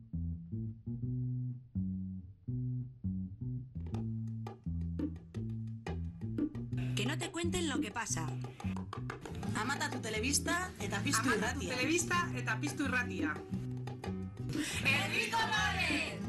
Que no te cuenten lo que pasa. Amata telebista eta piztu irratia. Amata telebista eta piztu irratia. ¡Herri Colores!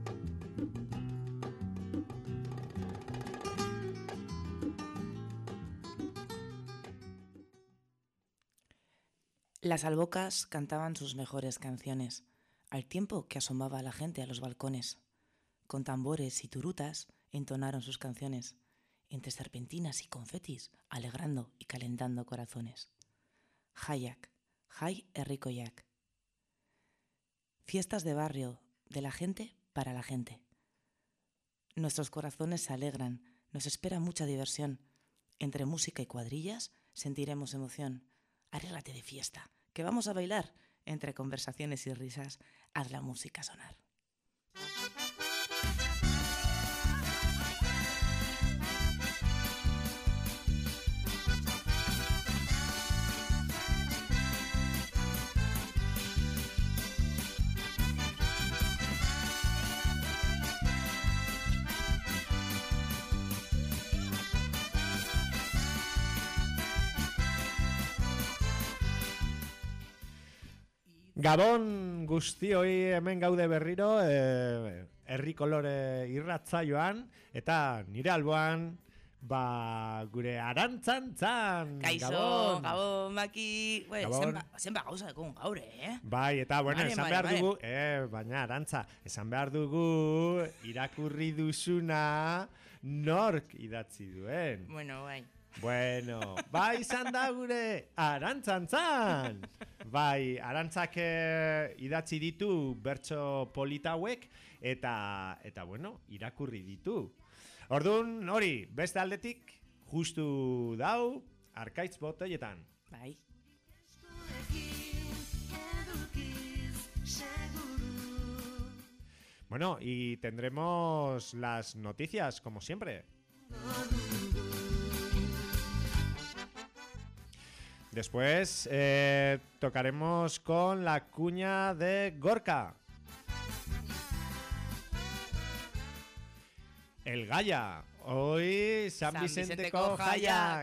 Las albocas cantaban sus mejores canciones, al tiempo que asomaba la gente a los balcones. Con tambores y turutas entonaron sus canciones, entre serpentinas y confetis, alegrando y calentando corazones. Jaiak, jai herrikoiak. Fiestas de barrio, de la gente para la gente. Nuestros corazones se alegran, nos espera mucha diversión. Entre música y cuadrillas sentiremos emoción. Arréglate de fiesta, que vamos a bailar. Entre conversaciones y risas, haz la música sonar. Gabon guztioi, hemen gaude berriro herri kolore irratsaioan eta nire alboan gure Arantzantzan. Kaixo, Gabon, Maki. Zenba gauza dekun gaur, Bai, eta bueno, esan behar dugu, baina Arantza, esan behar dugu irakurri duzuna nork idatzi duen. Bueno, bai. Bueno, bai izan da gure Arantzantzan. Bai, Arantzak idatzi ditu bertso polita hauek eta bueno, irakurri ditu. Orduan, hori, beste aldetik justu dau Arkaitz botoietan. Bai. Bueno, y tendremos las noticias como siempre. Después tocaremos con la cuña de Gorka. El Gaya. Hoy San Vicenteko Jaiak.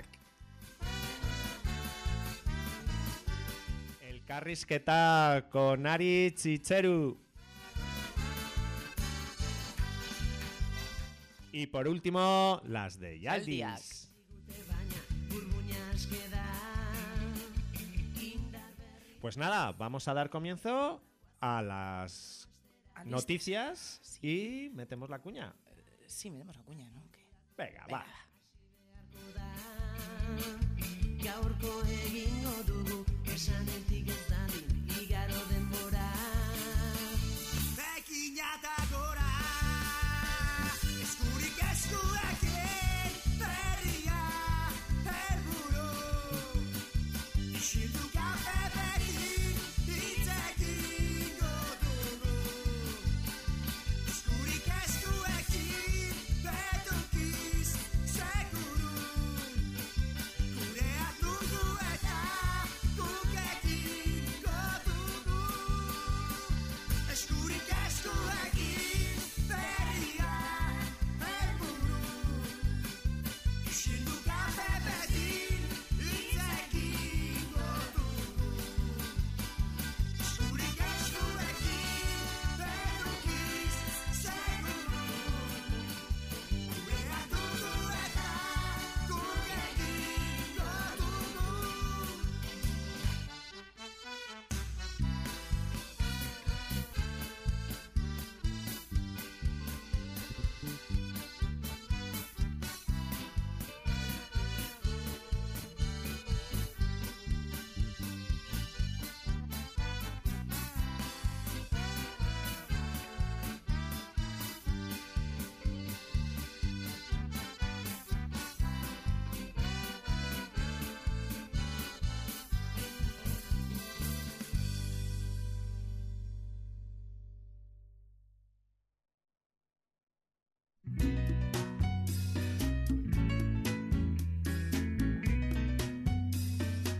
El Carrisqueta con Aritz Itzeru. Y por último, las de Yaldis. Pues nada, vamos a dar comienzo a las noticias. Sí. Y metemos la cuña. Sí, metemos la cuña, ¿no? ¿Qué? Venga, va.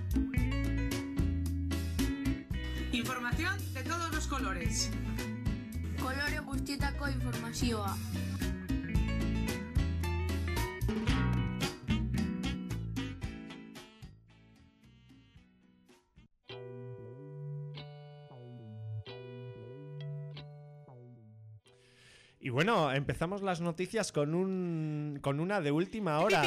Información de todos los colores. kolore guztietako informazioa. Y bueno, empezamos las noticias con una de última hora.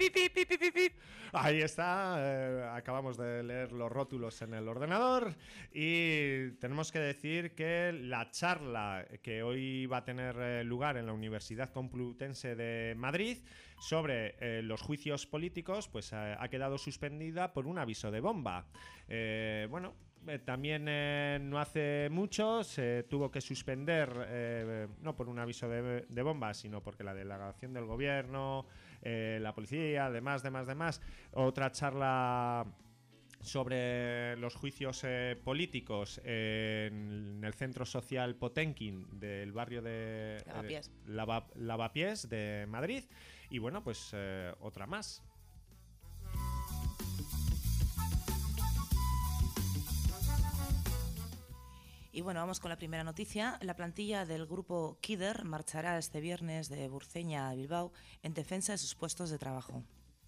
Ahí está, acabamos de leer los rótulos en el ordenador y tenemos que decir que la charla que hoy va a tener lugar en la Universidad Complutense de Madrid sobre los juicios políticos, pues ha quedado suspendida por un aviso de bomba. También no hace mucho se tuvo que suspender, no por un aviso de bomba, sino porque la delegación del gobierno, la policía, demás, otra charla sobre los juicios políticos en el centro social Potenkin del barrio de Lavapiés de Madrid. Y bueno, pues otra más. Y bueno, vamos con la primera noticia. La plantilla del grupo Kider marchará este viernes de Burceña a Bilbao en defensa de sus puestos de trabajo.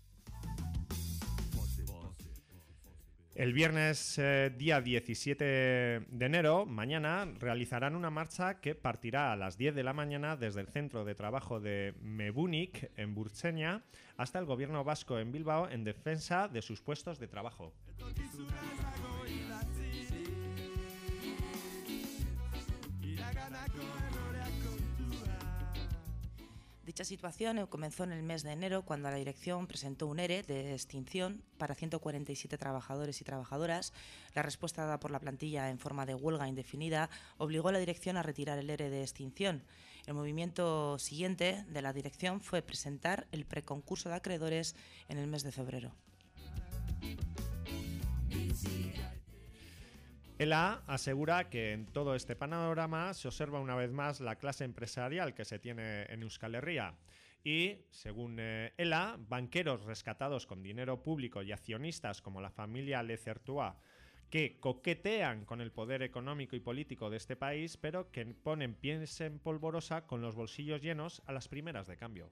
El viernes día 17 de enero, mañana, realizarán una marcha que partirá a las 10 de la mañana desde el centro de trabajo de Mebunik en Burceña hasta el gobierno vasco en Bilbao en defensa de sus puestos de trabajo. Dicha situación comenzó en el mes de enero cuando la dirección presentó un ERE de extinción para 147 trabajadores y trabajadoras. La respuesta dada por la plantilla en forma de huelga indefinida obligó a la dirección a retirar el ERE de extinción. El movimiento siguiente de la dirección fue presentar el preconcurso de acreedores en el mes de febrero. ELA asegura que en todo este panorama se observa una vez más la clase empresarial que se tiene en Euskal Herria y, según ELA, banqueros rescatados con dinero público y accionistas como la familia Lezertua que coquetean con el poder económico y político de este país, pero que ponen pies en polvorosa con los bolsillos llenos a las primeras de cambio.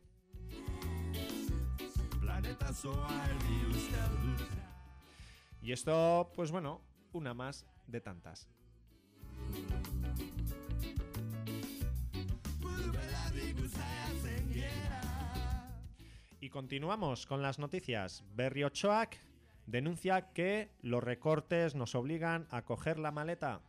Y esto, pues bueno, una más de tantas. Y continuamos con las noticias. Berriotxoak denuncia que los recortes nos obligan a coger la maleta.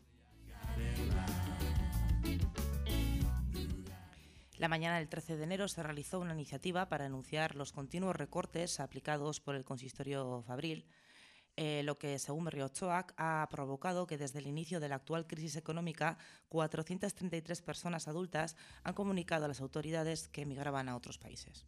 La mañana del 13 de enero se realizó una iniciativa para denunciar los continuos recortes aplicados por el consistorio Fabril, lo que, según Berriotxoak, ha provocado que desde el inicio de la actual crisis económica 433 personas adultas han comunicado a las autoridades que emigraban a otros países.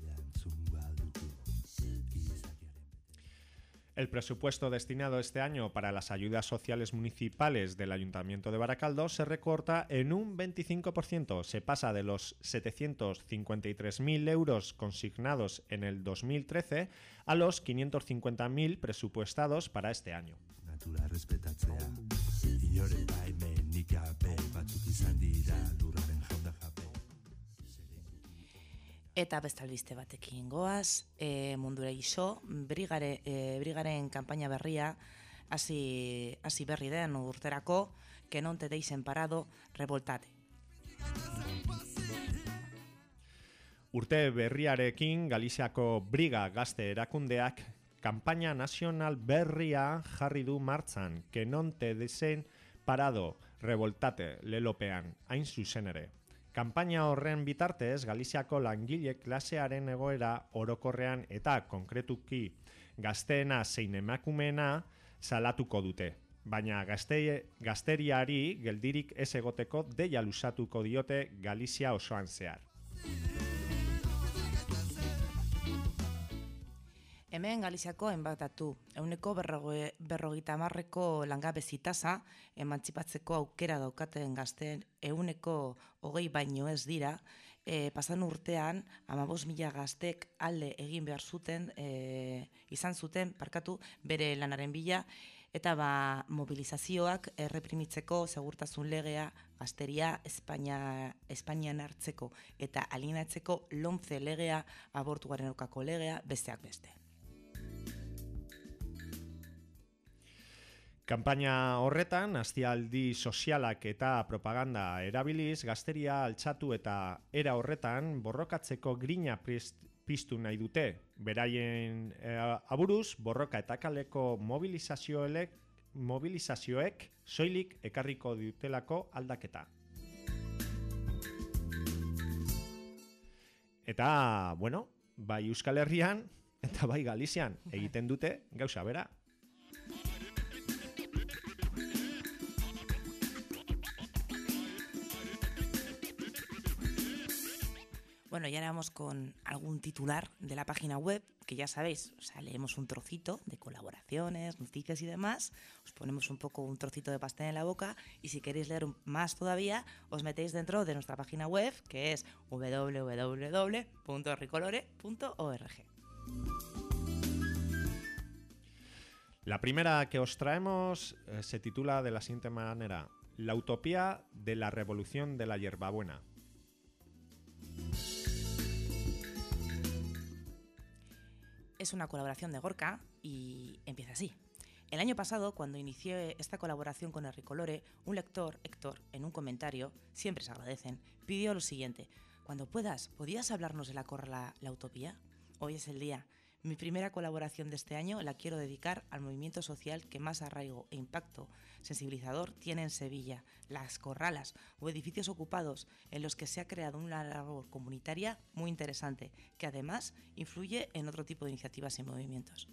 El presupuesto destinado este año para las ayudas sociales municipales del Ayuntamiento de Baracaldo se recorta en un 25%. Se pasa de los 753.000 euros consignados en el 2013 a los 550.000 presupuestados para este año. Eta bestalbiste batekin goaz, mundura iso, brigaren kanpaina berria hasi berri den urterako, que non te deixen parado, revoltate. Urte berriarekin Galiziako Briga Gazte Erakundeak kanpaina nazional berria jarri du martzan, que non te deixen parado, revoltate, lelopean, hain zuzen ere. Kanpaina horren bitartez, Galiziako langile klasearen egoera orokorrean eta konkretuki gazteena zein emakumeena salatuko dute. Baina gazteriari geldirik ez egoteko deia luzatuko diote Galizia osoan zehar. Hemen Galiziako enbatatu, 150ko langabezi tasa, emantzipatzeko aukera daukaten gazteen 20 baino ez dira, pasan urtean 15.000 gaztek alde egin behar zuten, izan zuten, bere lanaren bila, Eta mobilizazioak erreprimitzeko segurtasun legea, gazteria Espainian hartzeko eta alienatzeko LOMCE legea, abortuaren aurkako legea, besteak beste. Kanpaina horretan, hastialdi sozialak eta propaganda erabiliz, gazteria altxatu eta era horretan borrokatzeko grina piztu nahi dute. Beraien aburuz, borroka eta kaleko mobilizazioek soilik ekarriko dutelako aldaketa. Eta, bueno, bai Euskal Herrian eta bai Galizian egiten dute gauza bera. Bueno, ya vamos con algún titular de la página web, que ya sabéis, o sea, leemos un trocito de colaboraciones, noticias y demás, os ponemos un trocito de pastel en la boca, y si queréis leer más todavía, os metéis dentro de nuestra página web, que es www.ricolore.org. La primera que os traemos se titula de la siguiente manera: La utopía de la revolución de la hierbabuena. Es una colaboración de Gorka y empieza así. El año pasado, cuando inicié esta colaboración con el Ricolore, un lector, Héctor, en un comentario, siempre se agradecen, pidió lo siguiente: cuando puedas, ¿podías hablarnos de la utopía? Hoy es el día. Mi primera colaboración de este año la quiero dedicar al movimiento social que más arraigo e impacto sensibilizador tiene en Sevilla, las corralas o edificios ocupados en los que se ha creado una labor comunitaria muy interesante, que además influye en otro tipo de iniciativas y movimientos.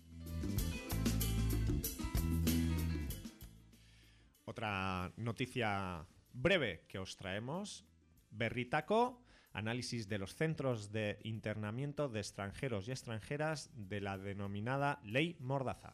Otra noticia breve que os traemos: Berritako, análisis de los centros de internamiento de extranjeros y extranjeras de la denominada Ley Mordaza.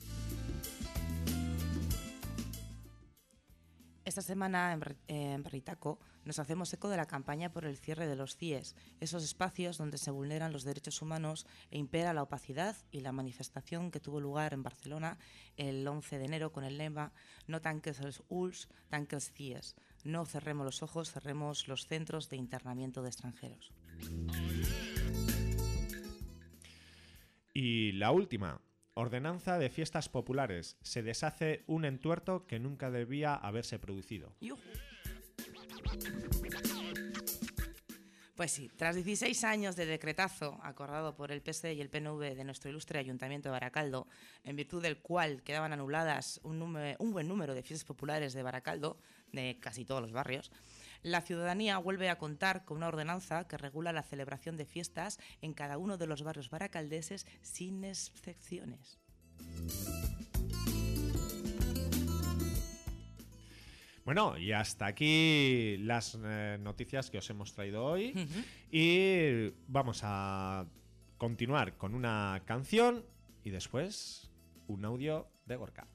Esta semana en Berritako nos hacemos eco de la campaña por el cierre de los CIES, esos espacios donde se vulneran los derechos humanos e impera la opacidad, y la manifestación que tuvo lugar en Barcelona el 11 de enero con el lema "No tanques els ulls, tanques els CIES". No cerremos los ojos, cerremos los centros de internamiento de extranjeros. Y la última: ordenanza de fiestas populares. Se deshace un entuerto que nunca debía haberse producido. ¡Yujú! Pues sí, tras 16 años de decretazo acordado por el PSE y el PNV de nuestro ilustre Ayuntamiento de Baracaldo, en virtud del cual quedaban anuladas un buen número de fiestas populares de Baracaldo, de casi todos los barrios, la ciudadanía vuelve a contar con una ordenanza que regula la celebración de fiestas en cada uno de los barrios baracaldeses sin excepciones. Bueno, y hasta aquí las noticias que os hemos traído hoy. Y vamos a continuar con una canción y después un audio de Gorka.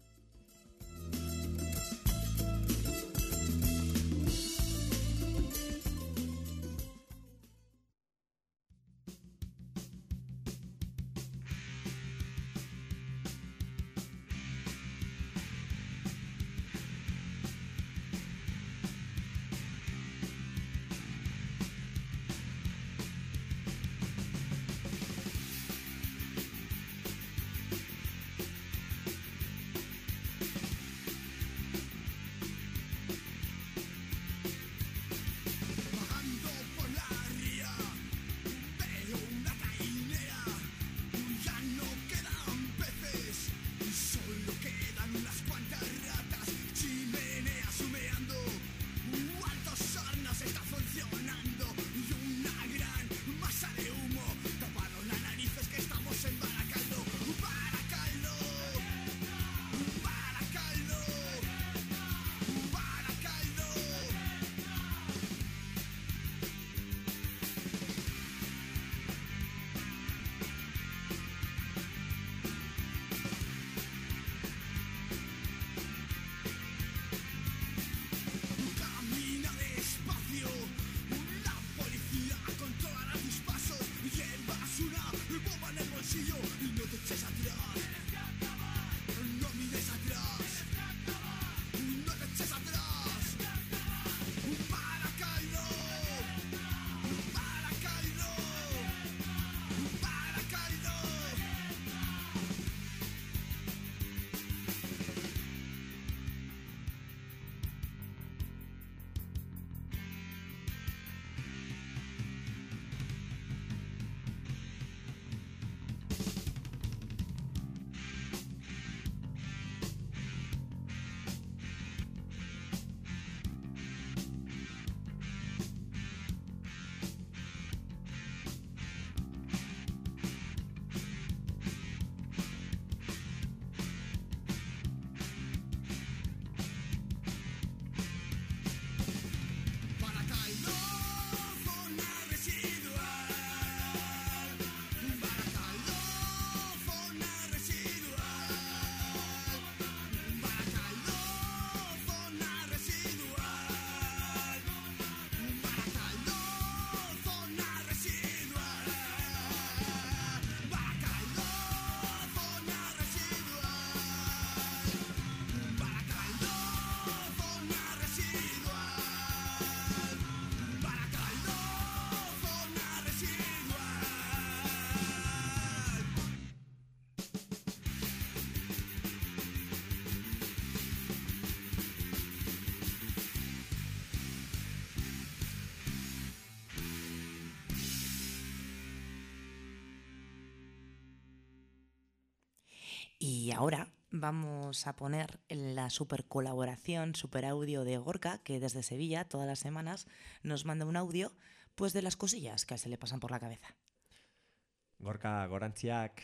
Y ahora vamos a poner la super colaboración, super audio de Gorka, que desde Sevilla todas las semanas nos manda un audio pues de las cosillas que a él se le pasan por la cabeza. Gorka, gorantziak.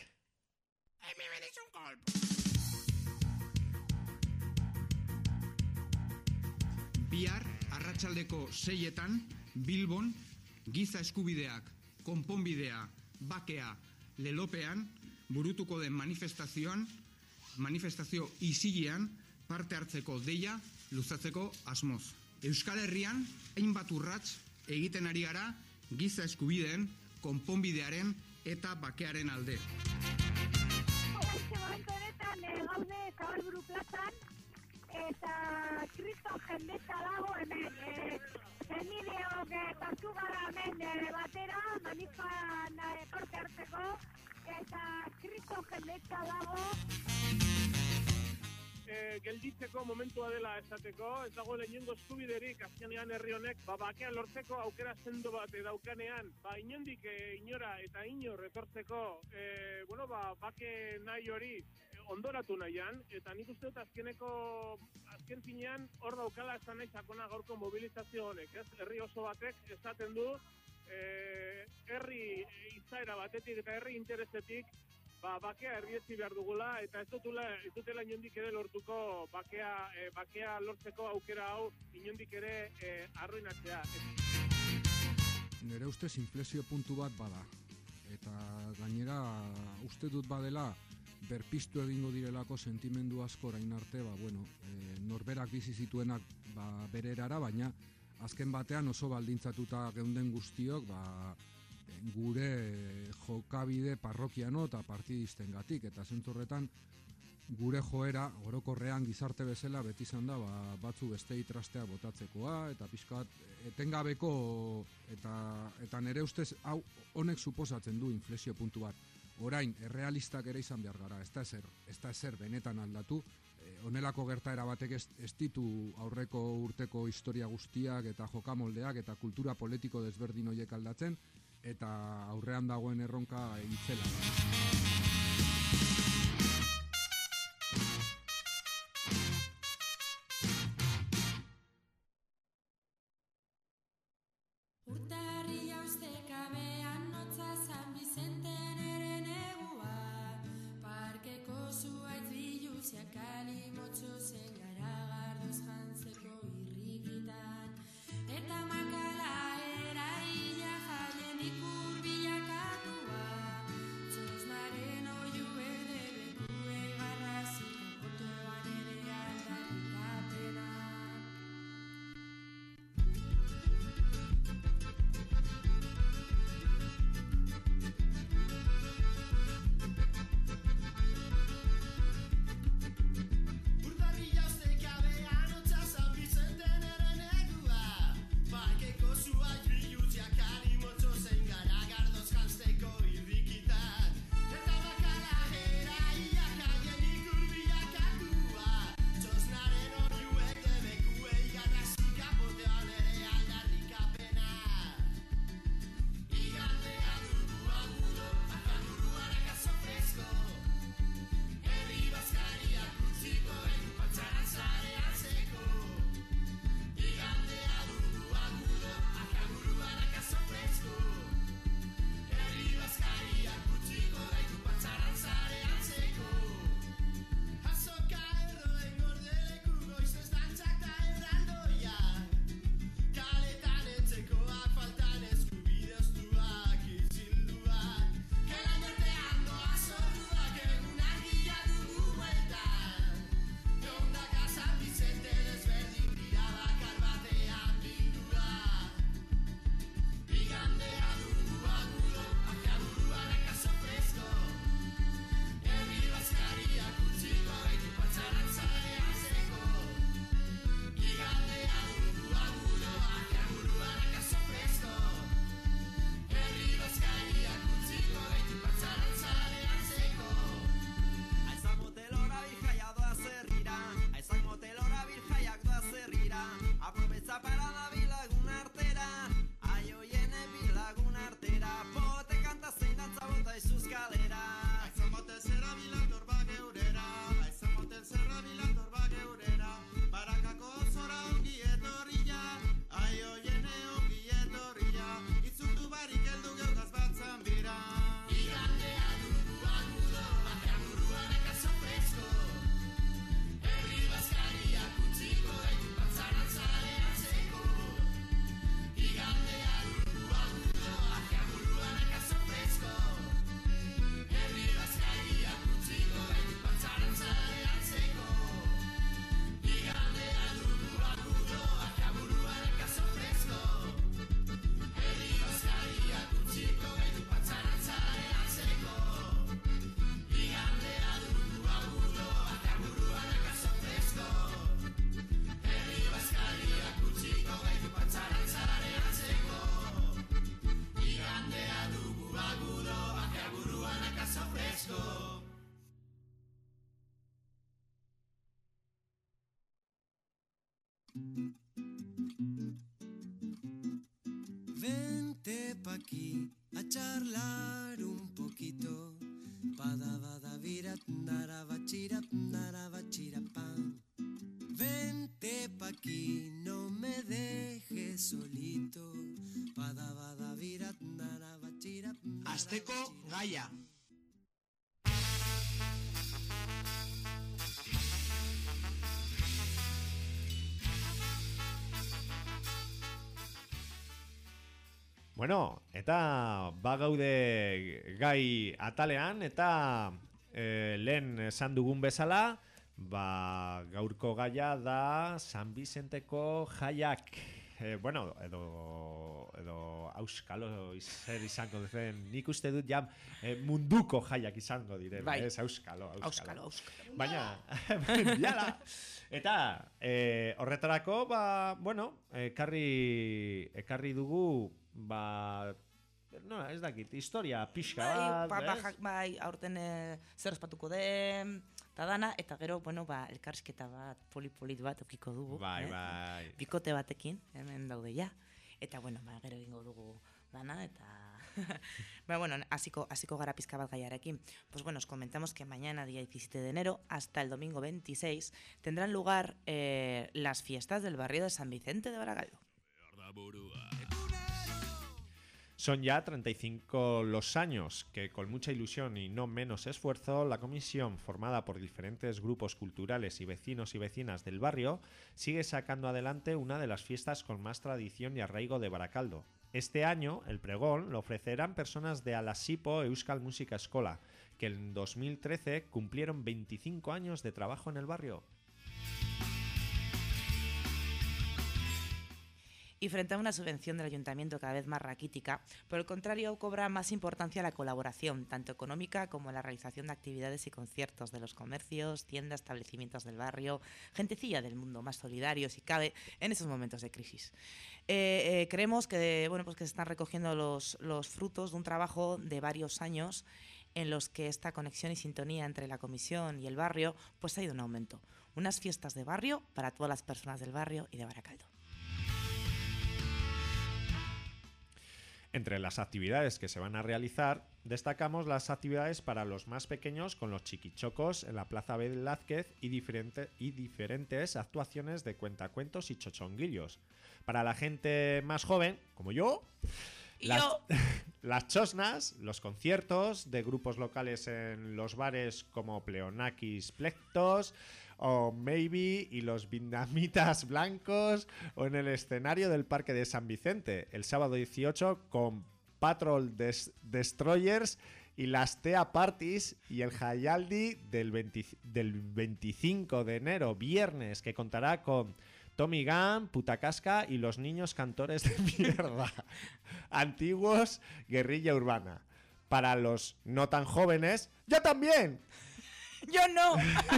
Bihar, arratsaldeko 6etan, Bilbon, giza eskubideak, konponbidea, bakea, lelopean, burutuko den manifestazio isilean parte hartzeko deia luzatzeko asmoz. Euskal Herrian, hainbat urrats egiten ari gara giza eskubideen, konponbidearen eta bakearen alde. Momentu honetan gaude Zabalburu plazan eta kriston jendetza dago hemen. Emideok sartu gara hemen batera, manifan parte hartzeko eta kriston jendetza dago. Gelditzeko momentua dela esateko, ez dago lehenengo eskubiderik azkenean herri honek, bakea lortzeko aukera sendo bat daukanean, inondik inora eta inor etortzeko, bake nahi hori ondoratu nahian, eta nik uste dut azken finean hor daukala esan nahi sakona gaurko mobilizazio honek, ez? Herri oso batek esaten du, herri izaera batetik eta herri interesetik, bakea errietzi behar dugula, eta ez dutela inondik ere lortuko bakea lortzeko aukera hau inondik ere arruinatzea. Nire ustez inflexio puntu bat bada, eta gainera uste dut badela berpiztu egingo direlako sentimendu asko orain arte, norberak bizi zituenak bere erara, baina azken batean oso baldintzatuta geunden guztiok, gure jokabide parrokiano eta partidistengatik, eta zentzu horretan gure joera orokorrean gizarte bezala beti izan da batzu bestei trastea botatzekoa eta pixkat etengabeko eta nire ustez hau honek suposatzen du inflexio puntu bat. Orain errealistak ere izan behar gara, ez da ezer benetan aldatu. Honelako gertaera batek ez ditu aurreko urteko historia guztiak eta jokamoldeak eta kultura politiko desberdin horiek aldatzen, eta aurrean dagoen erronka itzela. Urtarria ustekabean notza San Bizenten ere negua, parkeko zuaitz biluziak kalimotxo zen garagardoz jantzeko irrikitan, eta makala eraila jaien ikur bilakatua, txosnaren oiu erde bekue garrazika potoan ere aldarrikapena. Urtarrila aquí, no me dejes solito. Asteko gaia. Bueno, eta bagaude gai atalean, eta lehen esan dugun bezala, gaurko gaia da San Bizenteko jaiak. Bueno, edo auskalo izango zen, nik uste dut ja munduko jaiak izango diren, bai. Ez auskalo. Baina, jala. Eta horretarako, ekarri dugu, no, ez dakit, historia pixka bat, bai, aurten zer ospatuko den, eta dana, eta gero, elkarrizketa bat, polit bat okiko dugu. Bai. Bikote batekin, hemen daude ja. Eta, gero egingo dugu dana, eta... hasiko gara pizka bat gaiarekin. Pues os comentamos que mañana, día 17 de enero, hasta el domingo 26, tendrán lugar las fiestas del barrio de San Vicente de Barakaldo. Son ya 35 los años que, con mucha ilusión y no menos esfuerzo, la comisión, formada por diferentes grupos culturales y vecinos y vecinas del barrio, sigue sacando adelante una de las fiestas con más tradición y arraigo de Barakaldo. Este año, el pregón lo ofrecerán personas de Alasipo Euskal Musika Eskola, que en 2013 cumplieron 25 años de trabajo en el barrio. Y frente a una subvención del ayuntamiento cada vez más raquítica, por el contrario, cobra más importancia la colaboración, tanto económica como la realización de actividades y conciertos de los comercios, tiendas, establecimientos del barrio, gentecilla del mundo más solidario, si cabe, en esos momentos de crisis. Creemos que, que se están recogiendo los frutos de un trabajo de varios años en los que esta conexión y sintonía entre la comisión y el barrio ha ido en aumento. Unas fiestas de barrio para todas las personas del barrio y de Barakaldo. Entre las actividades que se van a realizar, destacamos las actividades para los más pequeños con los chiquichocos en la Plaza Velázquez y diferentes actuaciones de cuentacuentos y chochonguillos. Para la gente más joven, como yo, las chosnas, los conciertos de grupos locales en los bares como Pleonakis Plectos o Maybe y los Vietnamitas Blancos, o en el escenario del Parque de San Vicente el sábado 18 con Patrol Destroyers y las Tea Parties, y el Jaialdi del 25 de enero, viernes, que contará con Tommy Gunn, Putacasca y los niños cantores de mierda, antiguos Guerrilla Urbana. Para los no tan jóvenes, ¡yo también! ¡Yo no!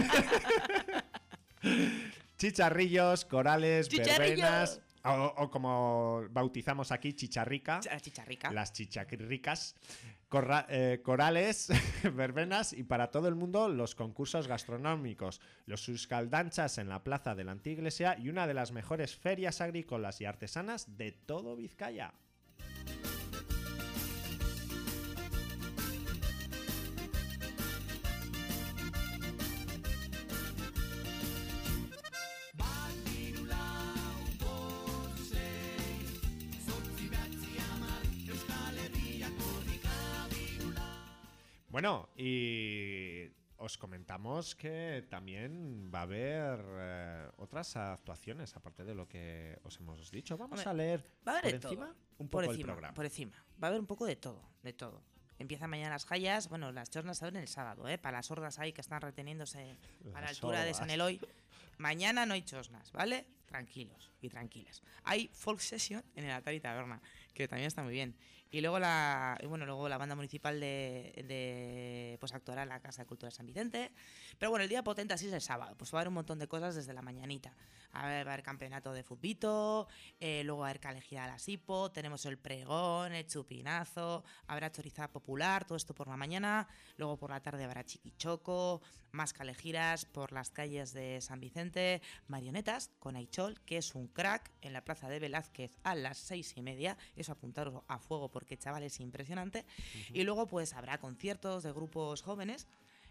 Chicharrillos, corales, verbenas, o como bautizamos aquí, chicharrica. Las chicharricas, corales, verbenas, y para todo el mundo los concursos gastronómicos, los euskaldanchas en la plaza de la Antiglesia y una de las mejores ferias agrícolas y artesanas de todo Vizcaya. Bueno, y os comentamos que también va a haber otras actuaciones, aparte de lo que os hemos dicho. Vamos a leer por encima un poco el programa. Por encima. Va a haber un poco de todo, de todo. Empieza mañana las jayas, las chornas se abren el sábado, para las sordas ahí que están reteniéndose a la altura de San Eloy. Mañana no hay chosnas, ¿vale? Tranquilos y tranquilas. Hay folk session en el Atari Taberna, que también está muy bien. Y luego la banda municipal pues actuará en la Casa de Cultura de San Vicente. Pero el día potente así es el sábado. Pues va a haber un montón de cosas desde la mañanita. Va a haber campeonato de futbito, luego va a haber calejía a la Sipo, tenemos el pregón, el chupinazo, habrá chorizada popular, todo esto por la mañana. Luego por la tarde habrá chiquichoco, más calejiras por las calles de San Vicente, marionetas con Aichol, que es un crack, en la Plaza de Velázquez a las 6:30. Eso apuntaros a fuego porque, chaval, es impresionante. Y luego pues habrá conciertos de grupos jóvenes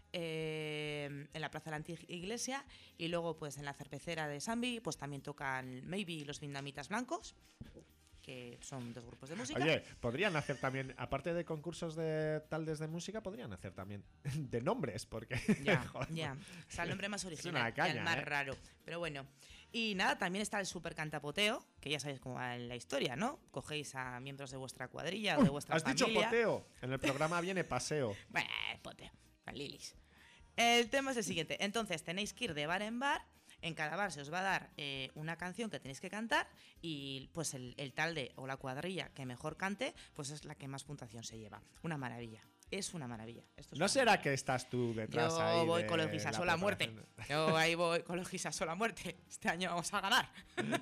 en la Plaza de la Antigua Iglesia, y luego pues en la cervecera de Sambi pues también tocan Maybe y los Vietnamitas Blancos, que son 2 grupos de música. Oye, podrían hacer también, aparte de concursos de taldes de música, podrían hacer también de nombres, porque... Ya, joder, ya. O sea, el nombre más es original una caña, y el más raro. Pero bueno. Y nada, también está el super cantapoteo, que ya sabéis cómo va la historia, ¿no? Cogéis a miembros de vuestra cuadrilla o de vuestra ¿Has familia. dicho poteo? En el programa viene paseo. Bueno, poteo, las lilis. El tema es el siguiente. Entonces, tenéis que ir de bar en bar. En cada bar se os va a dar una canción que tenéis que cantar, y pues el talde o la cuadrilla que mejor cante, pues es la que más puntuación se lleva. Una maravilla. Es una maravilla. Esto es ¿No una será maravilla. que estás tú detrás Yo ahí voy de con los guisasos a la muerte. preparación? Yo ahí voy con los guisasos a la muerte. Este año vamos a ganar.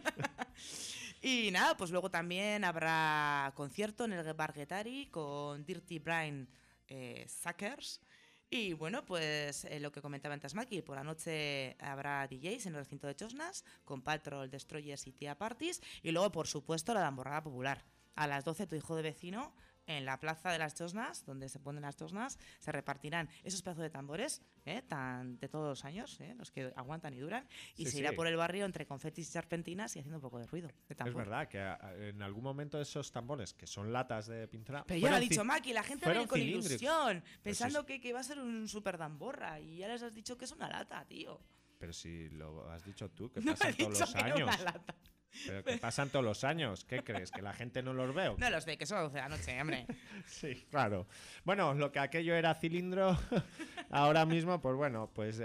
Y nada, pues luego también habrá concierto en el Bar Guetari con Dirty Brian Suckers. Y bueno, pues lo que comentaba antes Maki, por la noche habrá DJs en el recinto de Chosnas con Patrol, Destroyers y Tea Parties. Y luego, por supuesto, la tamborrada popular. A las 12, tu hijo de vecino, en la plaza de las Chosnas, donde se ponen las Chosnas, se repartirán esos pedazos de tambores, de todos los años, los que aguantan y duran, y Sí, se irá sí. por el barrio entre confetis y serpentinas y haciendo un poco de ruido de tambor. Es verdad que en algún momento esos tambores, que son latas de pintura... Pero ya lo ha dicho Maki, la gente va a fueron ir con cilíndricos. ilusión, Pero pensando que va a ser un super tamborra, y ya les has dicho que es una lata, tío. Pero si lo has dicho tú, que No pasan he dicho todos los que era años. una lata. Pero que pasan todos los años. ¿Qué crees? ¿Que la gente no los ve? No los ve, que son 12 de la noche, hombre. Sí, claro. Bueno, lo que aquello era cilindro, ahora mismo, pues bueno, pues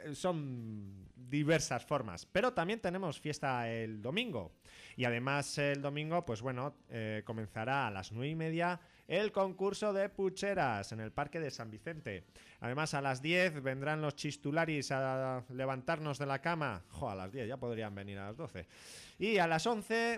son diversas formas. Pero también tenemos fiesta el domingo. Y además el domingo, pues bueno, comenzará a las 9:30 el concurso de pucheras en el Parque de San Vicente. Además, a las 10 vendrán los chistularis a levantarnos de la cama. Jo, a las 10, ya podrían venir a las 12. Y a las 11...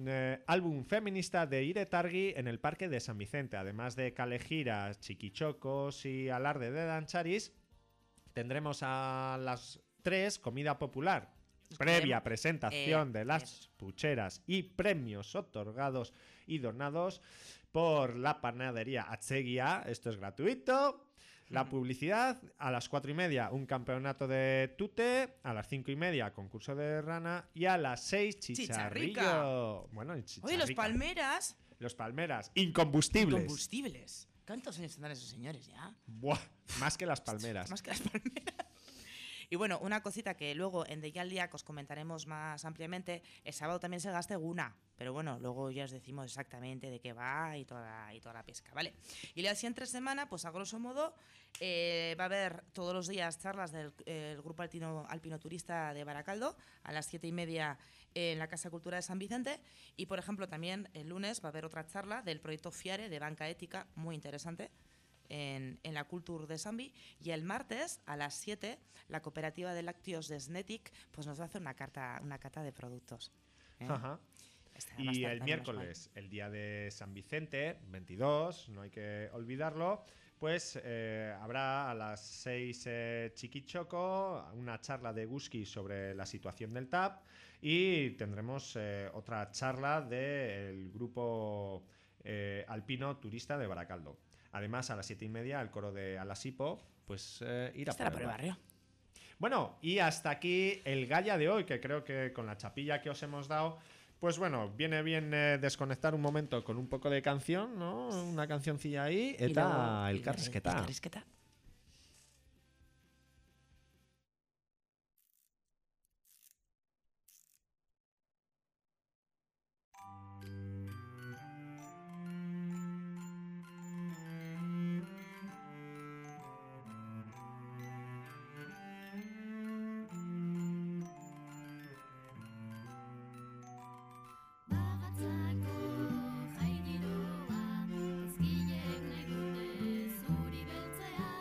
álbum feminista de Iretargi en el Parque de San Vicente. Además de calejiras, chiquichocos y alarde de dancharis, tendremos a las 3 comida popular. Previa presentación de las pucheras y premios otorgados y donados por la panadería Atseguía. Esto es gratuito. La publicidad, a las 4:30 un campeonato de tute, a las 5:30 concurso de rana y a las 6 chicharrillo. Chicharrica. Bueno, el Oye, chicharrica. los palmeras. Los palmeras, incombustibles. Incombustibles. ¿Cuántos años tendrán esos señores ya? Buah, más que las palmeras. Más que las palmeras. Y bueno, una cosita que luego en De Ya al Día que os comentaremos más ampliamente, el sábado también se gaste Guna, pero bueno, luego ya os decimos exactamente de qué va y toda la pesca, ¿vale? Y la siguiente semana, pues a grosso modo, va a haber todos los días charlas del Grupo Alpino Turista de Baracaldo, a las 7:30 en la Casa Cultura de San Vicente, y por ejemplo también el lunes va a haber otra charla del proyecto FIARE de Banca Ética, muy interesante, en la Cultura de Sambi, y el martes a las 7 la cooperativa de lácteos de Snetic pues nos va a hacer una cata de productos. Ajá. Y el miércoles, el día de San Vicente, 22, no hay que olvidarlo, pues habrá a las 6 chiquichoco, una charla de Guski sobre la situación del TAP, y tendremos otra charla del grupo alpino turista de Baracaldo. Además, a las 7:30 el coro de Alasipo pues irá por el barrio. Bueno, y hasta aquí el Gaia de hoy, que creo que con la chapilla que os hemos dado, pues bueno, viene bien desconectar un momento con un poco de canción, ¿no? Una cancioncilla ahí, eta el carrasqueta. Bagatzako jai giroa, ezkinek nahi dute zuri beltzea.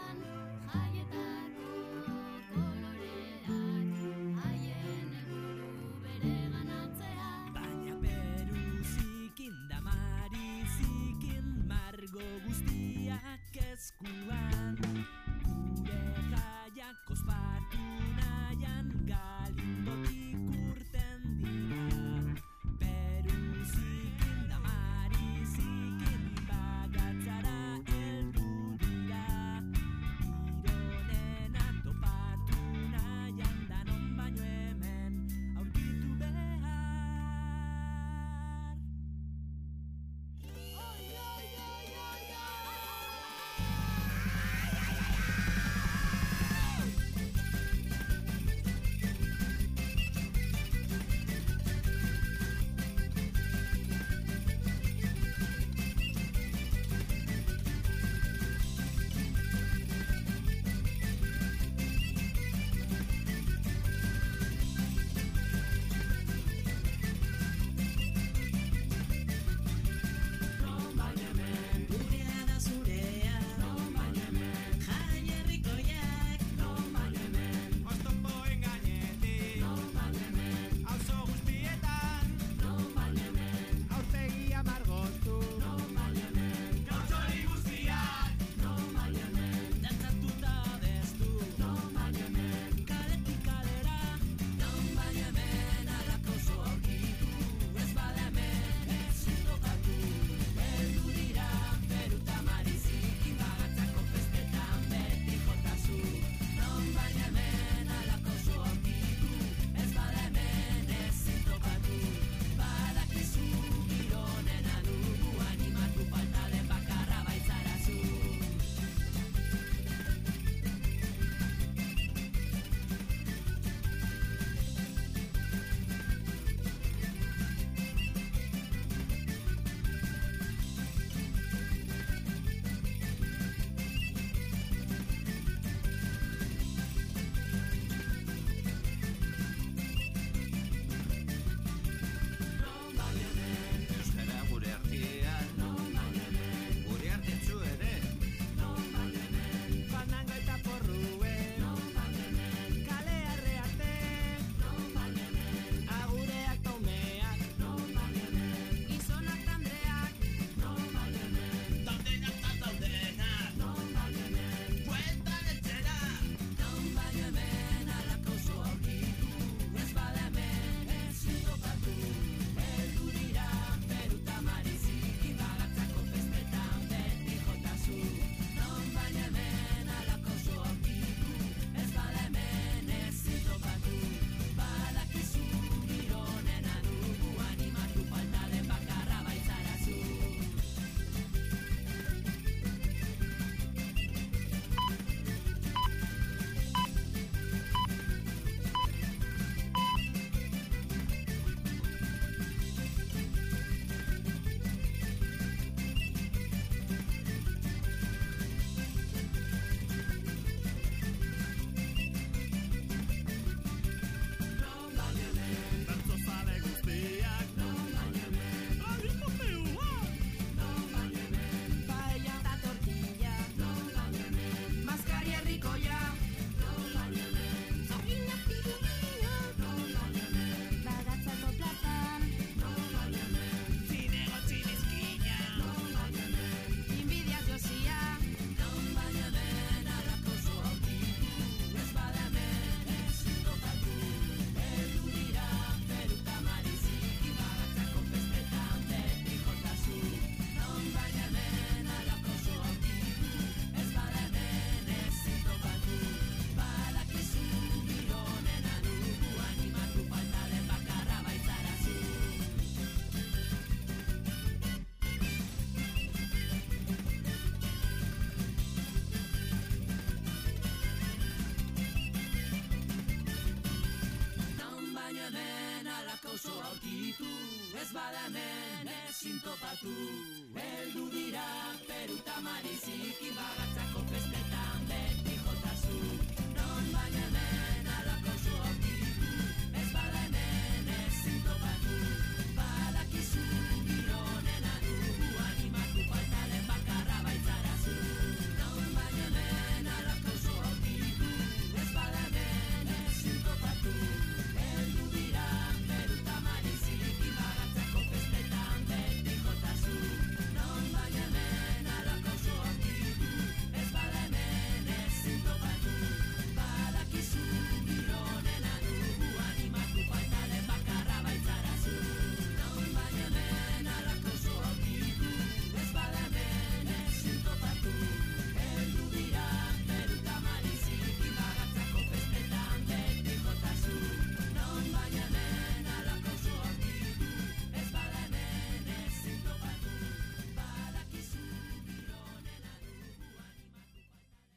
oso aurkitu, ez bada hemen ezin topatu. Heldu dira Peru eta Mariziki, bagatzako festetan beti jotazu. Non baina hemen alako oso aurkitu, ez bada hemen ezin topatu. Badakizu gironena dugu, animatu faltaren bakarra baitzarazu. Non baina hemen alako oso aurkitu, ez bada hemen ezin topatu. Heldu dira Peru eta Mariziki, bagatzako festetan beti jotazu. Non baina hemen alako oso aurkitu, ez bada hemen ezin topatu. Badakizu gironena dugu, animatu faltaren bakarra baitzarazu. Non baina hemen alako oso aurkitu, ez bada hemen ezin topatu. Heldu dira Peru eta Mariziki, bagatzako festetan beti jotazu. Non baina hemen alako oso aurkitu, ez bada hemen ezin topatu. Badakizu gironena dugu, animatu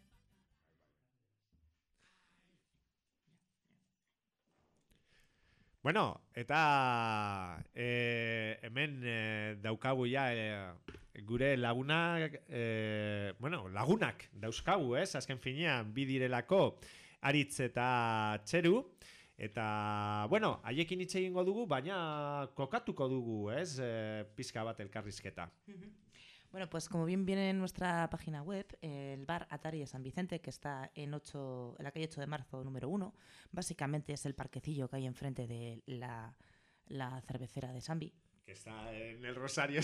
Bueno, eta hemen daukagu ja gure lagunak, lagunak dauzkagu, azken finean, bi direlako Aritz eta Txeru, eta, haiekin hitz egingo dugu, baina kokatuko dugu, pizka bat elkarrizketa. Bueno, pues como bien viene en nuestra página web, el bar Atari de San Vicente, que está en la calle 8 de marzo número 1, básicamente es el parquecillo que hay enfrente de la cervecera de Sambi. Que está en el Rosario.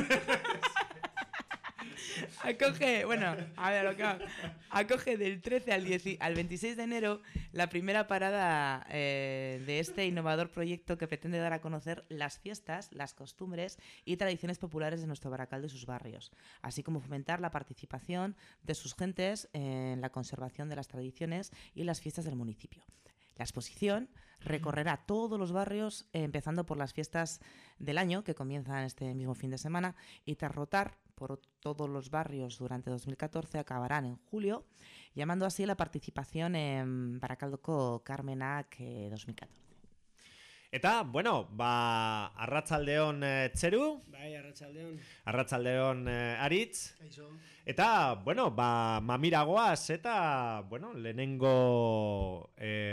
Acoge del 13 al 26 de enero la primera parada de este innovador proyecto que pretende dar a conocer las fiestas, las costumbres y tradiciones populares de nuestro Baracaldo y sus barrios, así como fomentar la participación de sus gentes en la conservación de las tradiciones y las fiestas del municipio. La exposición recorrerá todos los barrios, empezando por las fiestas del año, que comienzan este mismo fin de semana, y tras rotar por todos los barrios durante 2014, acabarán en julio, llamando así la participación en Barakaldoko Carmenak 2014. Eta, arratsaldeon Txeru. Bai, arratsaldeon. Arratsaldeon Aritz. Kaixo. Eta, mamiragoaz, eta, lehenengo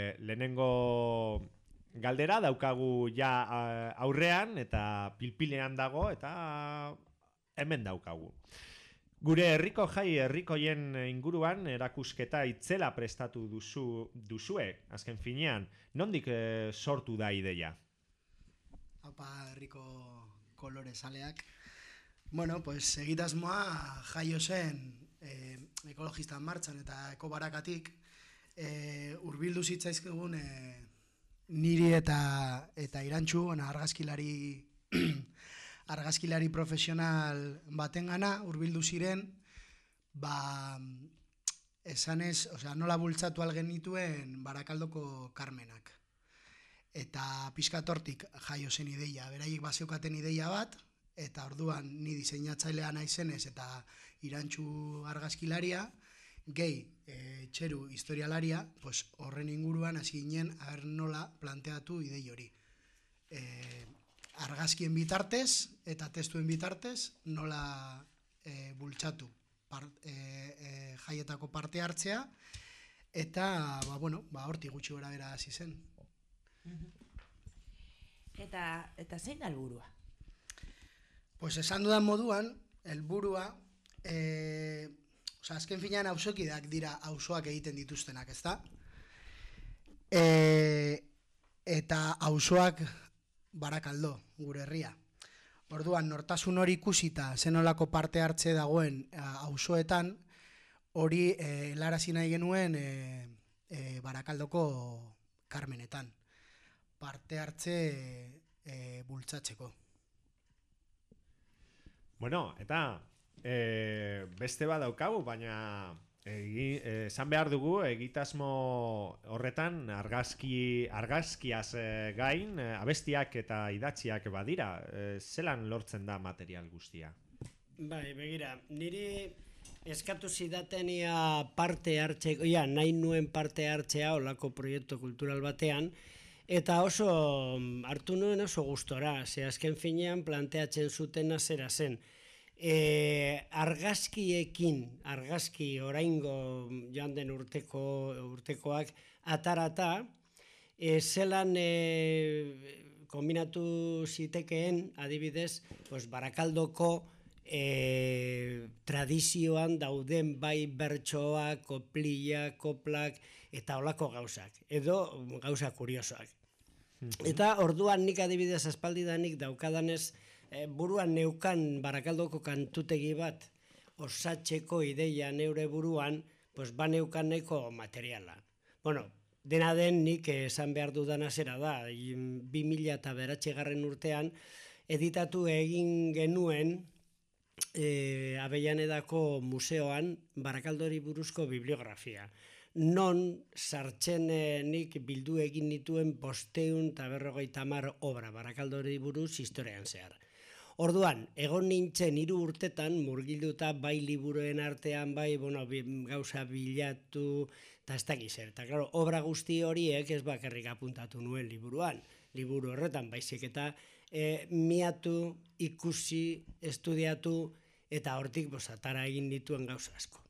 galdera daukagu ja aurrean, eta pilpilean dago, eta hemen daukagu. Gure herrikoien inguruan erakusketa itzela prestatu duzue, azken finean, nondik sortu da ideia? Haupa, herriko kolore saleak. Bueno, pues egitasmoa jaio zen ekologista martxan eta ekobarakatik hurbildu zitzaizkigun niri eta Irantxu, argazkilari profesional batengana hurbildu ziren, esanez, nola bultzatu algen nituen Barakaldoko Carmenak. Eta pizkatortik jaio zen ideia, beraiek bazeukaten ideia bat, eta orduan ni diseinatzailea naizenez eta Irantxu argazkilaria, gehi Txeru historialaria, horren inguruan hasi ginen nola planteatu idei hori. Argazkien bitartez eta testuen bitartez nola bultzatu jaietako parte hartzea eta hortik gutxi gora bera hasi zen. Eta zein da helburua? Pues esan dudan moduan, helburua azken finean auzokideak dira auzoak egiten dituztenak, ezta? Eta auzoak Barakaldo, gure herria. Orduan, nortasun hori ikusita zenolako parte hartze dagoen auzoetan, hori helarazi nahi genuen Barakaldoko Carmenetan. Parte hartze bultzatzeko. Eta beste bat daukagu, baina esan behar dugu egitasmo horretan argazkiaz gain abestiak eta idatziak badira. Zelan lortzen da material guztia? Bai, begira, niri eskatu zidatenia parte hartzeko, nahi nuen parte hartzea olako proiektu kultural batean, Eta oso hartu nuen oso gustora, ze azken finean planteatzen zutena zera zen. Argazki oraingo joan den urtekoak atarata, zelan kombinatu zitekeen, adibidez, Barakaldoko tradizioan dauden bai bertsoak, koplilak, koplak, eta holako gauzak, edo gauza kuriosoak. Eta orduan nik adibidez aspaldidanik daukadanez, buruan neukan Barakaldoko kantutegi bat osatzeko ideia neure buruan, baneukan nahiko materiala. Bueno, dena den nik esan behar dudana zera da, 2009 urtean editatu egin genuen Avellanedako museoan Barakaldori buruzko bibliografia. Non sartzen nik bildu egin nituen 550 obra Barakaldori buruz historian zehar. Orduan, egon nintzen 3 urtetan murgilduta bai liburuen artean, bai gauza bilatu, eta ez dakiz zer. Eta, klaro, obra guzti horiek ez bakarrik apuntatu nuen liburuan. Liburu horretan, baizik eta miatu, ikusi, estudiatu, eta hortik atara egin dituen gauza asko.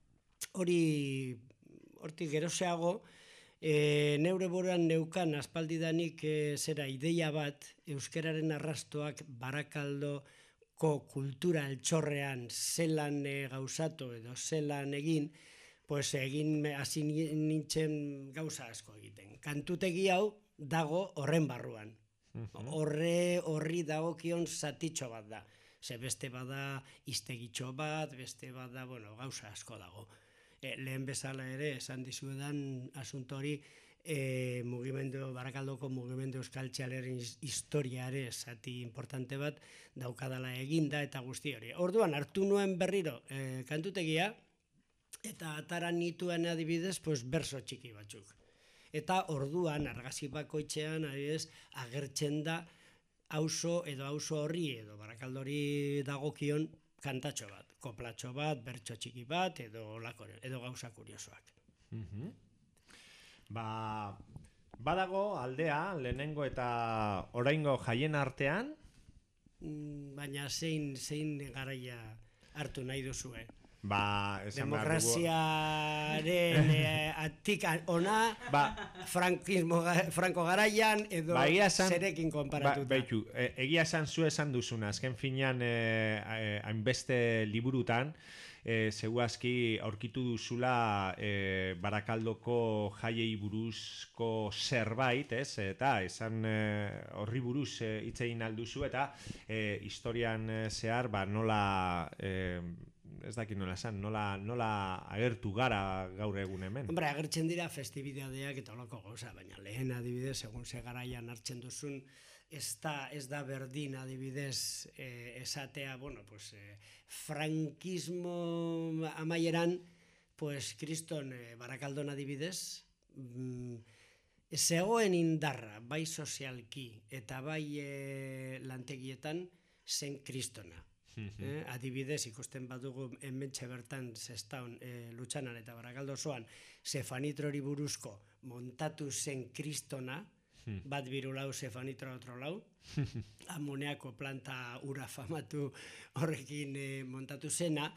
Hortik gerozeago, neure buruan neukan aspaldidanik zera ideia bat, euskararen arrastoak Barakaldoko kultura altxorrean zelan gauzatu edo zelan egin, hasi nintzen gauza asko egiten. Kantutegi hau dago horren barruan. Horri dagokion zatitxo bat da. Ze beste bada iztegitxo bat, beste bada, gauza asko dago. Lehen bezala ere, esan dizuedan asunto hori, Barakaldoko mugimendu euskaltxalearen historiare zati importante bat daukadala eginda eta guzti hori. Orduan, hartu nuen berriro kantutegia, eta atara nituen adibidez, berso txiki batzuk. Eta orduan, argazki bakoitzean, adibidez, agertzen da auzo horri edo Barakaldori dagokion kantatxo bat, koplatxo bat, bertso txiki bat, edo gauza kuriosoak. Badago aldea, lehenengo eta oraingo jaien artean? Baina zein garaia hartu nahi duzue? Demokraziaren atik ona, franko garaian, edo zerekin konparatuta. Egia esan zu esan duzuna, azken finean hainbeste liburutan, seguazki aurkitu duzula Barakaldoko jaiei buruzko zerbait, eta esan horri buruz hitz egin alduzu, eta historian zehar nola... ez dakit nola esan, nola agertu gara gaur egun hemen? Hombre, agertzen dira festibidadeak eta olako gauza, baina lehen adibidez, egun ze garaian hartzen duzun, ez da berdin adibidez esatea, frankismo amaieran, kriston Barakaldon adibidez, zegoen indarra, bai sozialki eta bai lantegietan, zen kristona. Adibidez, ikusten badugu hementxe bertan Sestaon Lutxanan eta Barakaldo osoan Zefanitrori buruzko montatu zen kristona, bat birulau Zefanitro otro lau, amoniako planta ura famatu horrekin montatu zena,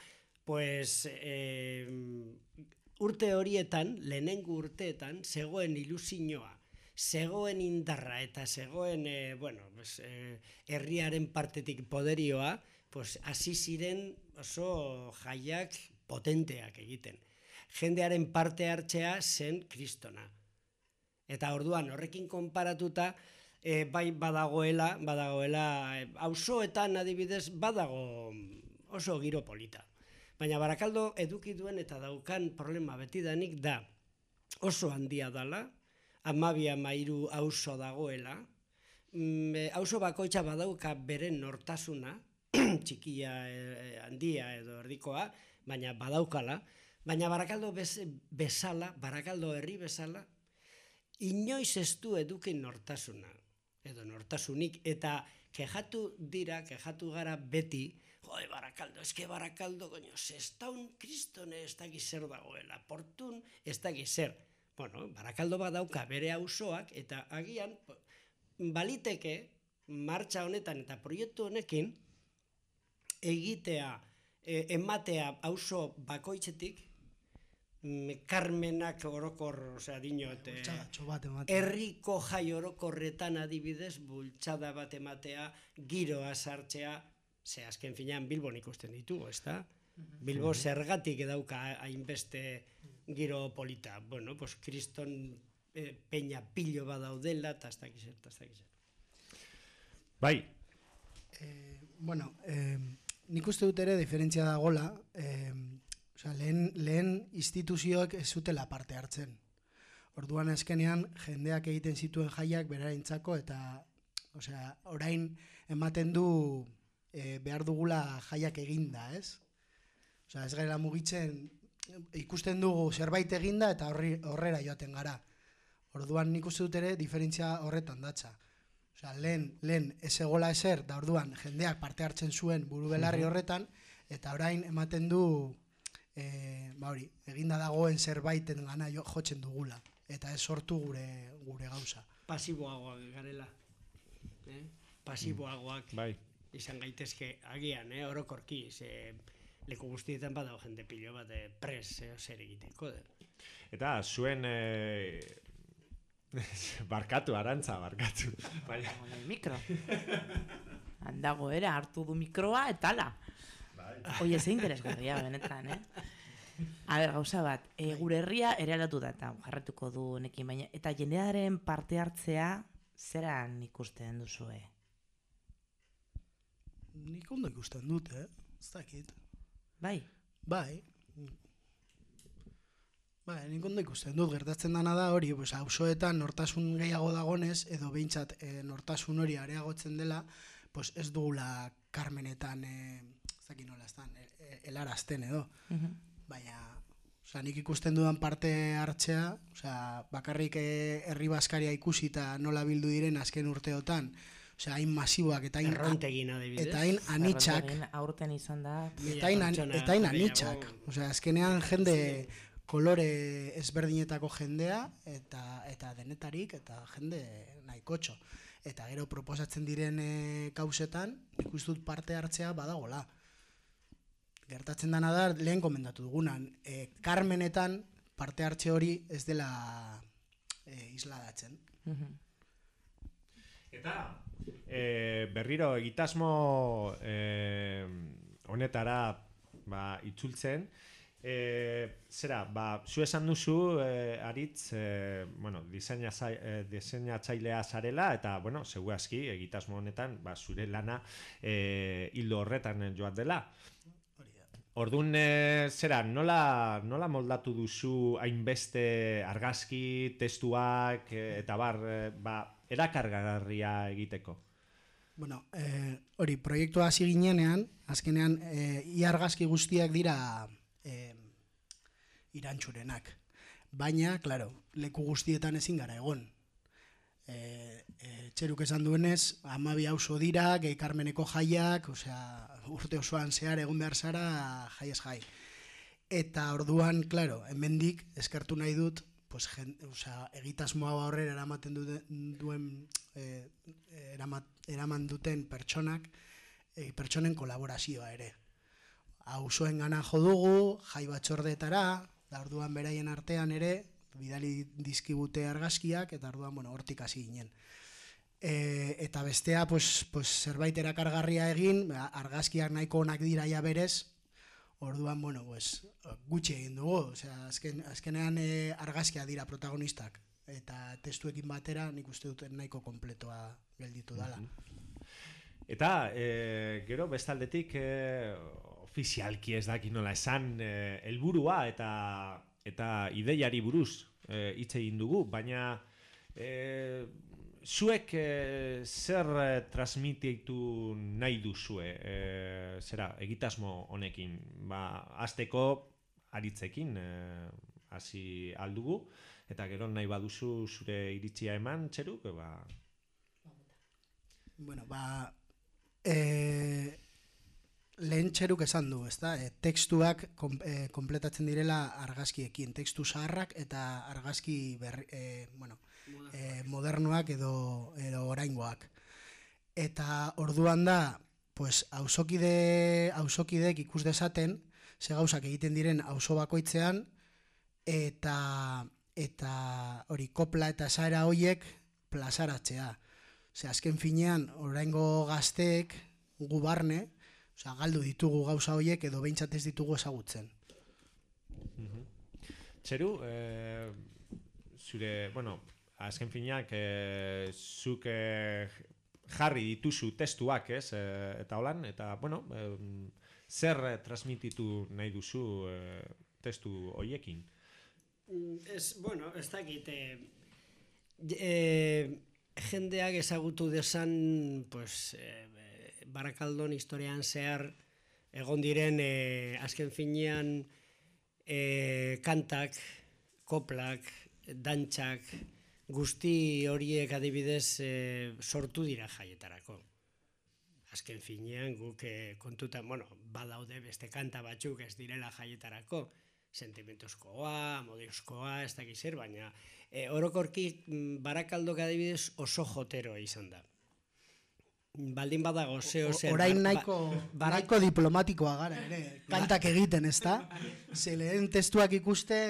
urte horietan, lehenengo urteetan, zegoen ilusioa, zegoen indarra eta zegoen herriaren partetik poderioa, hasi ziren oso jaiak potenteak egiten. Jendearen parte hartzea zen kristona. Eta orduan horrekin konparatuta, bai badagoela, auzoetan adibidez badago oso giro polita. Baina Barakaldo eduki duen eta daukan problema betidanik da oso handia dala, 12-13 auzo dagoela, auzo bakoitza badauka beren nortasuna, txikia, handia edo erdikoa, baina badaukala, baina Barakaldo bezala, Barakaldo herri bezala, inoiz ez du edukin nortasuna, edo nortasunik, eta kexatu gara beti, Barakaldo, Barakaldo, Zestaun kristone ez dakiz zer dagoela, portun ez dakiz zer, Barakaldo bat dauka bere auzoak, eta agian baliteke martxa honetan eta proiektu honekin egitea, ematea auzo bakoitzetik Carmenak orokor, dinot, herriko jai orokorretan adibidez, bultzada bat ematea, giroa sartzea, ze azken finean Bilbon ikusten ditugu, ezta? Bilbo zergatik dauka hainbeste giro polita. Bueno, pues kriston peña pillo badaudela, eta ez dakiz. Bai. Bueno, nik uste dut ere diferentzia dagola, lehen instituzioak ez zutela parte hartzen. Orduan azkenean jendeak egiten zituen jaiak berarentzako, eta orain ematen du behar dugula jaiak eginda, ez? Ez gaila mugitzen, ikusten dugu zerbait eginda eta horrera joaten gara. Orduan nik uste dut ere diferentzia horretan datza. Lehen ez egola ezer, da orduan jendeak parte hartzen zuen buru belarri horretan, eta orain ematen du eginda dagoen zerbaiten gana jotzen dugula, eta ez sortu gure gauza. Pasiboagoak garela. Pasiboagoak izan gaitezke agian, orokorki, leku guztietan badago jende pilo bat pres zer egiteko. Eta zuen barkatu, Arantza, barkatu. Mikro. Handago era, hartu du mikroa eta ala. Oie, ze interesgarria benetan, A ber, gauza bat, gure herria ere aldatu da, eta jarratuko du honekin, baina, eta jendearen parte hartzea zeran ikusten duzue? Nik ondo ikusten dut, ez dakit. Bai? Bai, nik ondo ikusten dut, gertatzen dana da hori, auzoetan nortasun gehiago dagonez, edo behintzat nortasun hori areagotzen dela, ez dugula Carmenetan, ez dakit nola estan, helarazten edo. Baina, nik ikusten dudan parte hartzea, bakarrik herri baskaria ikusi eta nola bildu diren azken urteotan, hain masiboak eta hain anitxak. Aurten izan da. Eta hain anitxak. Azkenean jende kolore ezberdinetako jendea eta denetarik eta jende nahikotxo. Eta gero proposatzen diren kausetan ikustut parte hartzea badagola. Gertatzen dana da lehen komendatu dugunan. Carmenetan parte hartze hori ez dela isladatzen. Eta berriro egitasmo honetara itzultzen, zu esan duzu, Aritz, diseinatzailea zarela, eta, segurazki, egitasmo honetan, zure lana hildo horretan joat dela. Orduan, nola moldatu duzu hainbeste argazki, testuak, eta erakargarria egiteko? Hori, proiektua hasi ginenean, azkenean, argazki guztiak dira irantxurenak. Baina, klaro, leku guztietan ezin gara egon. Txeruk esan duenez, 12 auzo dira, gehi Carmeneko jaiak, urte osoan zehar egun behar zara jaiez jai. Eta orduan, klaro, hemendik eskertu nahi dut, egitasmoa horrela eraman duten pertsonen kolaborazioa ere. Auzoen gana jo dugu, jai batxordeetara, da orduan beraien artean ere, bidali dizkigute argazkiak, eta orduan, hortik hasi ginen. Eta bestea, zerbait erakargarria egin, argazkiak nahiko onak dira ja berez, orduan, gutxi egin dugu, azkenean argazkia dira protagonistak, eta testuekin batera nik uste dut nahiko kompletoa gelditu dela. Eta, gero, bestaldetik, ofizialki ez daki nola esan, helburua eta ideiari buruz hitz egin dugu, baina zuek zer transmititu nahi duzue, egitasmo honekin, hasteko Aritzekin hasi aldugu, eta gero nahi baduzu zure iritzia eman, Txeruk, lehen txeruk esan du, ezta? Tekstuak konpletatzen direla argazkiekin, tekstu zaharrak eta argazki modernoak edo oraingoak. Eta orduan da, pues, auzokideek ikus dezaten, ze gauzak egiten diren auzo bakoitzean, eta hori kopla eta esaera horiek plazaratzea. Azken finean, oraingo gazteek gu barne, galdu ditugu gauza horiek edo behintzat ez ditugu ezagutzen. Txeru, zure, azken fineak, zuk jarri dituzu testuak, ez, eta holan, eta, zer transmititu nahi duzu testu horiekin? Ez dakit, jendeak ezagutu desan, Barakaldon historian zehar egon diren azken finean kantak, koplak, dantxak, guzti horiek adibidez sortu dira jaietarako. Azken finean guk kontutan, badaude beste kanta batzuk ez direla jaietarako, sentimentozkoa, amodiozkoa, ez dakiz zer, baina orokorki Barakaldok adibidez oso jotero izan da. Baldin badago, orain nahiko diplomatikoa gara, ere, kantak egiten, ez da? Ze lehen testuak ikuste,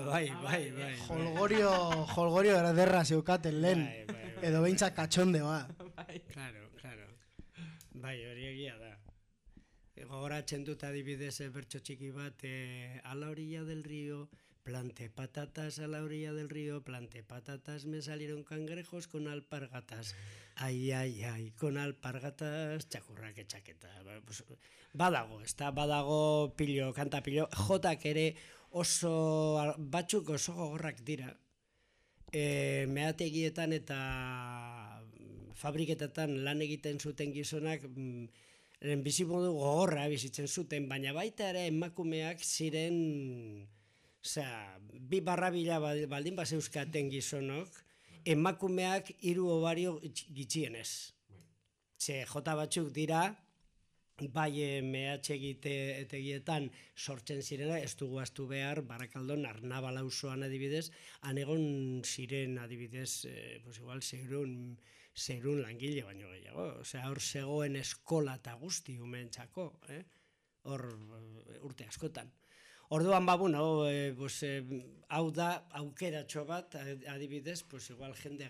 jolgorio erderra zeukaten lehen, edo behintzak katxondeoa. Claro. Bai, hori egia da. Gogoratzen dut adibidez bertso txiki bat, a la orilla del río, planté patatas a la orilla del río, planté patatas, me salieron cangrejos con alpargatas. Ai, con alpargatas, txakurrak etxaketa. Badago, badago pilo, kanta pilo. Jotak ere oso, batzuk oso gogorrak dira. Meategietan eta fabriketetan lan egiten zuten gizonak, bizimodu gogorra bizitzen zuten, baina baita ere emakumeak ziren, bi barrabila baldin bazeuzkaten gizonok, emakumeak 3 ovario gitxienez. Ze jota batzuk dira, bai mehatxegitegietan sortzen zirena, ez dugu aztu behar, Barakaldon, Arnabal auzoan adibidez, anegon ziren adibidez, igual zerun langile baino gehiago. Hor zegoen eskola eta guzti umentzako, hor urte askotan. Orduan, hau da aukeratxo bat, adibidez, igual jende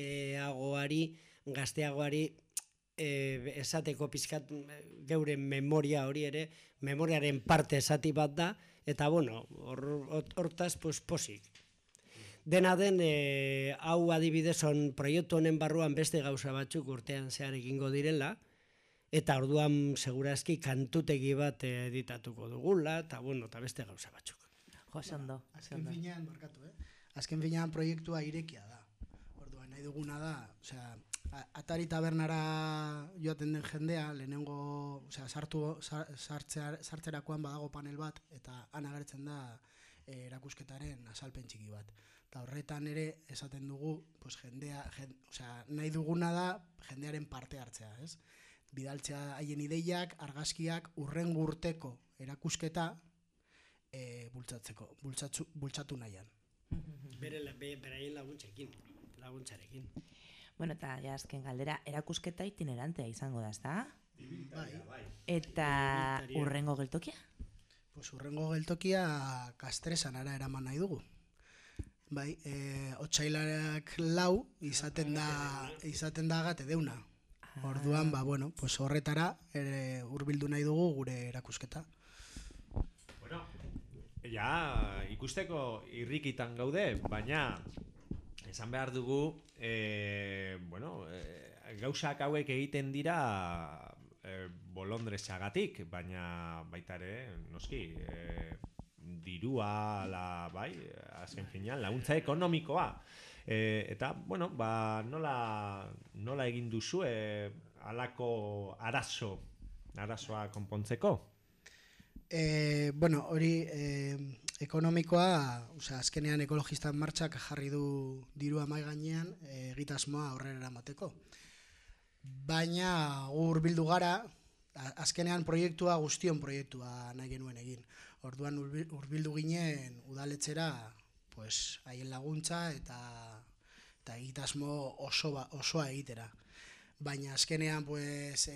gazteagoari esateko pizkat geure memoria hori ere, memoriaren parte esati bat da, eta hortaz posik. Dena den, hau adibidez proiektu honen barruan beste gauza batzuk urtean zehar egingo direla, eta orduan segurazki kantutegi bat editatuko dugula, eta beste gauza batzuk. Jose ondo. Azken finean proiektua irekia da. Orduan nahi duguna da, Atari tabernara joaten den jendea, lehenengo sartzerakoan badago panel bat, eta han agertzen da erakusketaren azalpen txiki bat. Eta horretan ere esaten dugu, nahi duguna da jendearen parte hartzea, ez? Bidaltzea haien ideiak, argazkiak, urrengo urteko erakusketa bultzatu nahian. Beraien laguntzarekin. Bueno, eta azken galdera, erakusketa itinerantea izango da, ezta? Bai. Eta urrengo geltokia? Urrengo geltokia Kastresanara eraman nahi dugu. Bai, otsailerak 4 izaten da gate deuna. Orduan, horretara hurbildu nahi dugu gure erakusketa. Bueno, ikusteko irrikitan gaude, baina esan behar dugu, gauzak hauek egiten dira bolondresagatik, baina baita ere, noski, dirua, azken finean, laguntza ekonomikoa. Eta, nola egin duzu halako arazoa konpontzeko? Hori ekonomikoa, azkenean ekologistan martxak jarri du dirua mahai gainean egitasmoa aurrera eramateko. Baina hurbildu gara, azkenean proiektua guztion proiektua nahi genuen egin. Orduan hurbildu ginen udaletxera pues, haien laguntza eta egitasmo osoa egitera. Baina azkenean pues,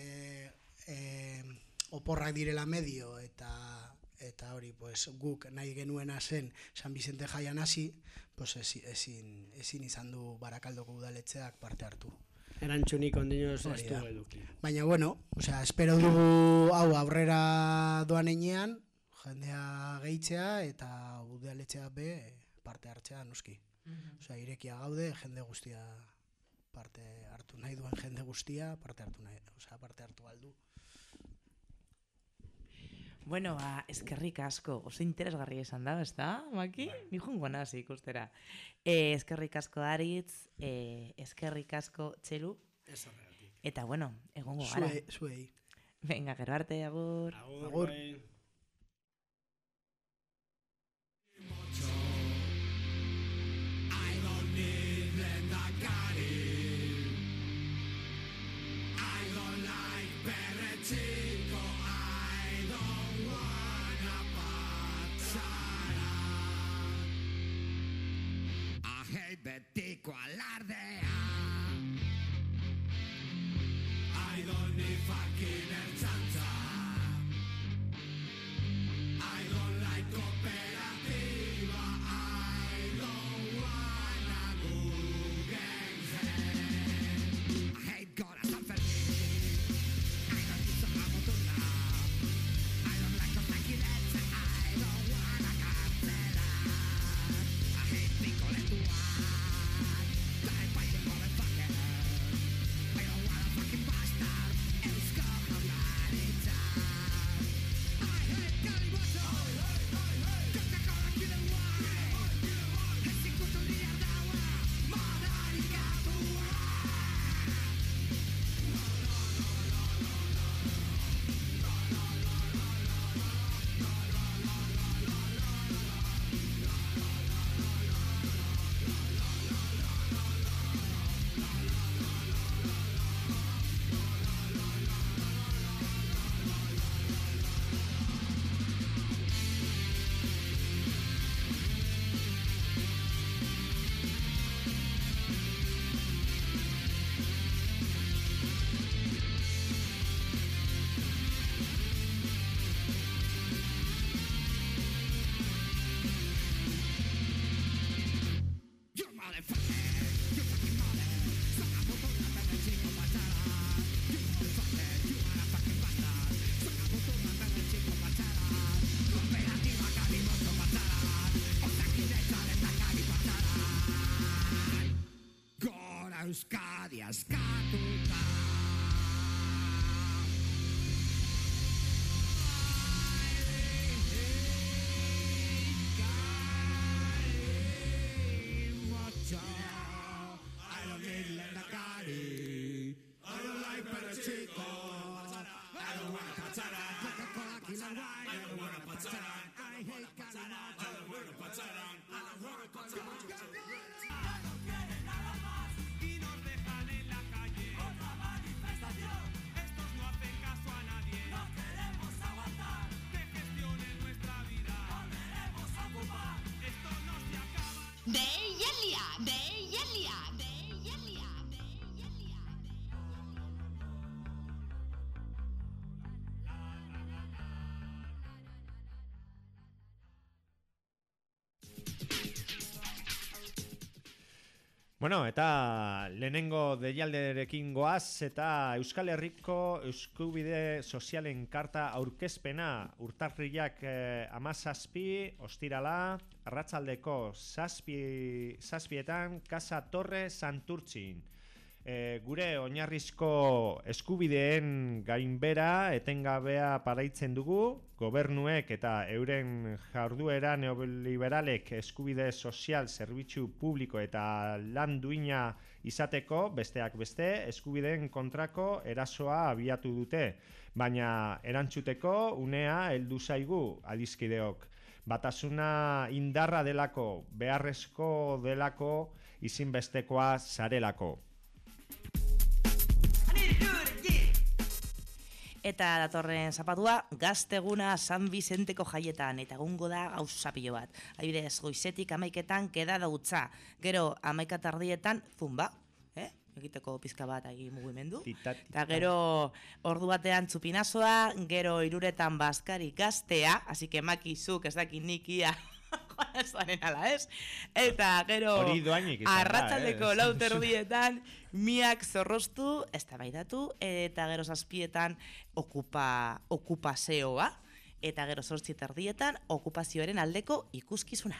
oporrak direla medio eta hori pues, guk nahi genuena zen San Vicente jaian hasi, pues, ezin izan du Barakaldoko udaletxeak parte hartu. Erantzunik ondinoz ez du eduki. Baina bueno, espero dugu hau aurrera doan einean, jendea gehitzea eta udaletxea be parte hartzea noski. Irekia gaude, jende guztia parte hartu nahi duen jende guztia parte hartu aldu. Bueno, eskerrik asko, oso interesgarria izan da, ezta, Maki? Ni joango naiz ikustera. Eskerrik asko Aritz, eskerrik asko Txelu. Eta bueno, egongo gara. Zuei. Venga, gero arte, agur. Agur. Betiko alardea I don't need fucking ertzantza I don't like cooperativa I don't wanna Guggenheim I hate Gora San Fermin I don't need some Ramotunda I don't like the fucking ertza I don't wanna Cartela I hate Picoletua Euskadi askatuta I don't need Lendakari I don't like Perechito I don't want pachara Coca-Cola, Killer Wine I don't want pachara I hate Calimata I don't want pachara I don't want pachara De Yelia, de Yelia, de Yelia, de Yelia. Bueno, eta lehenengo deialderekin goaz eta Euskal Herriko eskubide sozialen karta aurkezpena urtarrilak 17 ostirala arratsaldeko 7etan Casa Torre Santurtzin. Gure oinarrizko eskubideen gainbera etengabea paraitzen dugu, gobernuek eta euren jarduera neoliberalek eskubide sozial zerbitzu publiko eta lan duina izateko, besteak beste, eskubideen kontrako erasoa abiatu dute, baina erantzuteko unea heldu zaigu adiskideok. Batasuna indarra delako, beharrezko delako, izinbestekoa zarelako. Eta datorren zapatua, gazteguna San Vicenteko jaietan, eta egungo da gauza pilo bat. Adibidez, goizetik 11etan kedada utza, gero 11 tardietan zumba, egiteko pizka bat mugimendu. Eta gero ordu batean txupinazoa, gero 3etan bazkari gaztea, así que makizuk ez dakit nikia joanezaren ala, ez? Eta gero arratsaldeko 4:00 miak zorroztu, eztabaidatu, eta gero 7:00 okupaseoa, eta gero 8:30 okupazioaren aldeko ikuskizuna.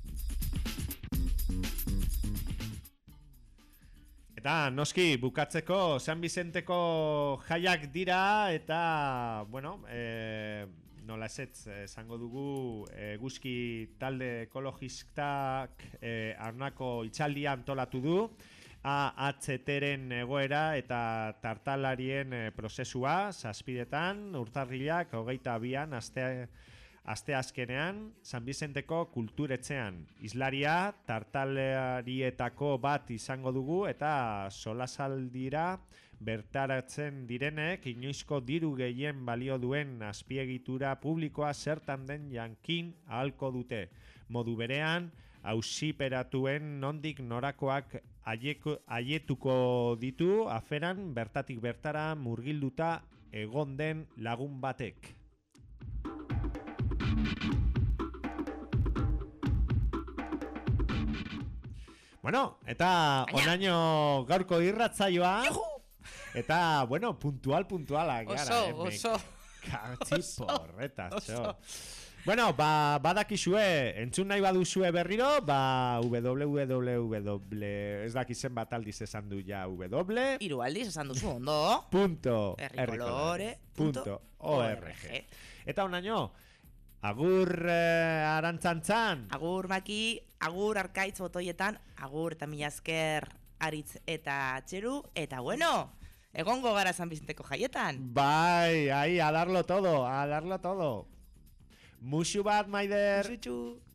Eta noski bukatzeko San Vicenteko jaiak dira eta bueno, nola ezetz esango dugu eguzki talde ekologistak Arnako hitzaldia antolatu du AHTren egoera eta tartalarien prozesua 7etan urtarrilak 22an asteazkenean San Vicenteko kulturetxean islaria tartalarietako bat izango dugu eta solasaldira bertaratzen direnek inoizko diru gehien balio duen azpiegitura publikoa zertan den jankin ahalko dute. Modu berean, auziperatuen nondik norakoak aietuko ditu aferan bertatik bertara murgilduta egon den lagun batek. Bueno, eta onaino gaurko irratzaioa. Eta, bueno, puntualak gara. Oso. Porretatxo. Bueno, badakizue, entzun nahi baduzue berriro, www, ez dakizen bat aldiz esan du ja Hiru aldiz esan duzu ondo. .erricolore.org. Eta onaino, agur arantzantzan. Agur maki, agur arkaitz botoietan, agur eta mila esker aritz eta txeru, eta bueno, egongo gara San Vicenteko jaietan. Bai, a darlo todo. Musu bat, maider. Musu.